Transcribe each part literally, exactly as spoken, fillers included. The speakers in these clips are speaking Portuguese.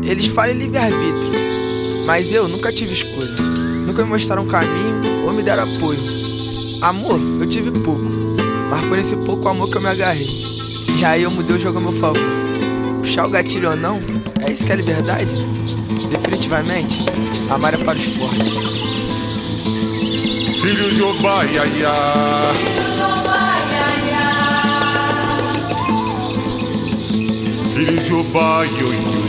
Eles falam em livre-arbítrio, mas eu nunca tive escolha. Nunca me mostraram um caminho ou me deram apoio. Amor, eu tive pouco, mas foi nesse pouco amor que eu me agarrei. E aí eu mudei o jogo a meu favor. Puxar o gatilho ou não, é isso que é liberdade? Definitivamente, amar é para os fortes. Filho de Obaiaia, filho de Obaiaia,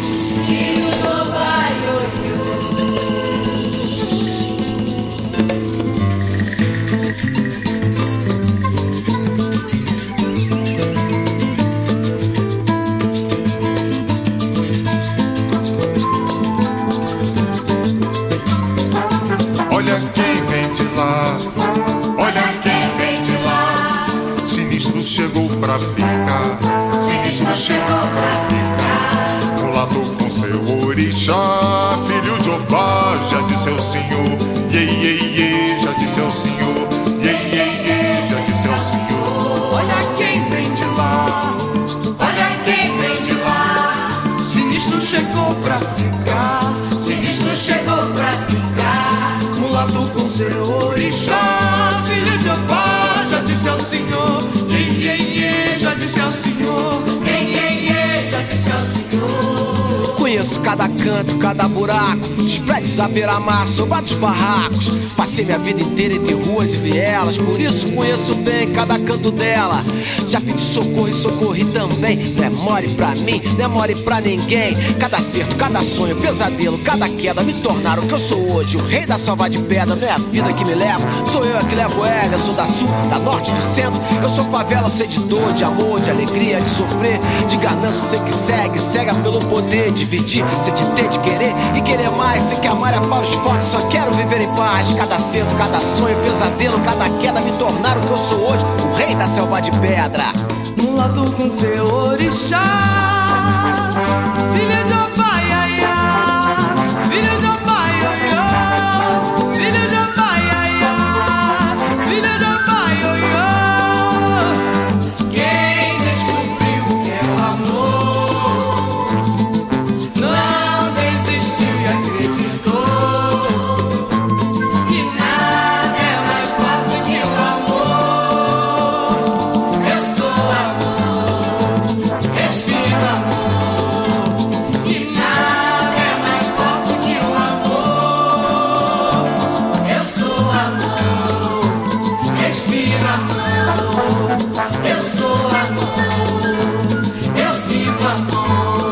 olha quem vem de lá, olha quem vem de lá. Sinistro chegou pra ficar, sinistro chegou pra ficar. Mulato com seu orixá, filho de Obá, já disse ao senhor. Iê, iê, iê, já disse ao senhor. Iê, iê, iê, já disse ao senhor. Olha quem vem de lá, olha quem vem de lá. Sinistro chegou pra ficar, sinistro chegou pra ficar. Mulato com seu orixá, filho de Obá, já disse ao senhor. Iê, iê, iê, já disse ao senhor. Iê, iê, iê, já disse ao senhor. Conheço cada canto, cada buraco, dos prédios à beira-mar, sob dos barracos. Passei minha vida inteira entre ruas e vielas, por isso conheço bem cada canto dela. Já pedi socorro e socorri também. Não é mole pra mim, não é mole pra ninguém. Cada acerto, cada sonho, pesadelo, cada queda me tornaram o que eu sou hoje. O rei da selva de pedra, não é a vida que me leva, sou eu é que levo ela. Eu sou da sul, da norte, do centro. Eu sou favela, eu sei de dor, de amor, de alegria, de sofrer, de ganância, sei que segue, cega pelo poder. Dividir, sei de ter, de querer e querer mais. Sei que amar é para os fortes, só quero viver em paz. Cada acerto, cada sonho, pesadelo, cada queda me tornaram o que eu sou hoje, o rei da selva de pedra. Mulato com seu orixá, filha de Obaiaia, filha de Obaiaia, filha de Obaiaia, filha de Obaiaia. Quem descobriu o que é o amor não desistiu e acreditou que nada é mais forte que o amor. Eu sou amor, respiro amor, que nada é mais forte que o amor. Eu sou amor, respiro amor, eu sou amor, eu vivo amor.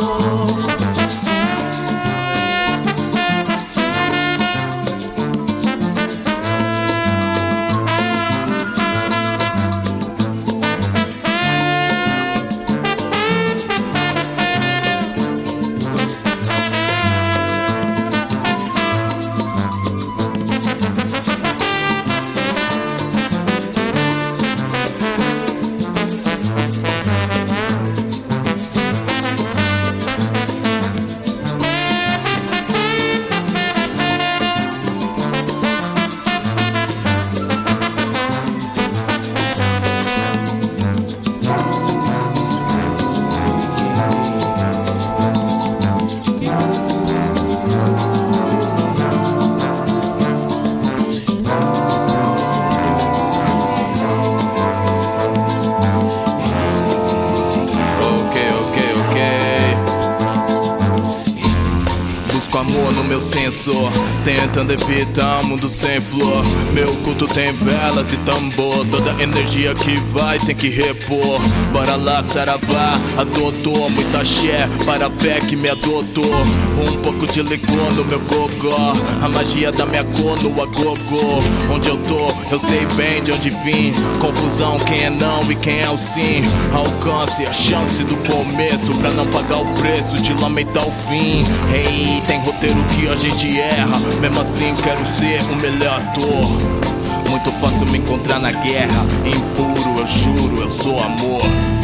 Amor no meu sensor, tentando evitar um mundo sem flor. Meu culto tem velas e tambor, toda energia que vai tem que repor. Bora lá, saravá, adotou muita axé para a fé que me adotou. Um pouco de licor no meu gogó, a magia da minha cor no agogô. Onde eu tô, eu sei bem de onde vim. Confusão, quem é não e quem é o sim. Alcance a chance do começo pra não pagar o preço de lamentar o fim. Hey, tem roteiro que a gente erra, mesmo assim quero ser o melhor ator. Muito fácil me encontrar na guerra, impuro, eu juro, eu sou amor.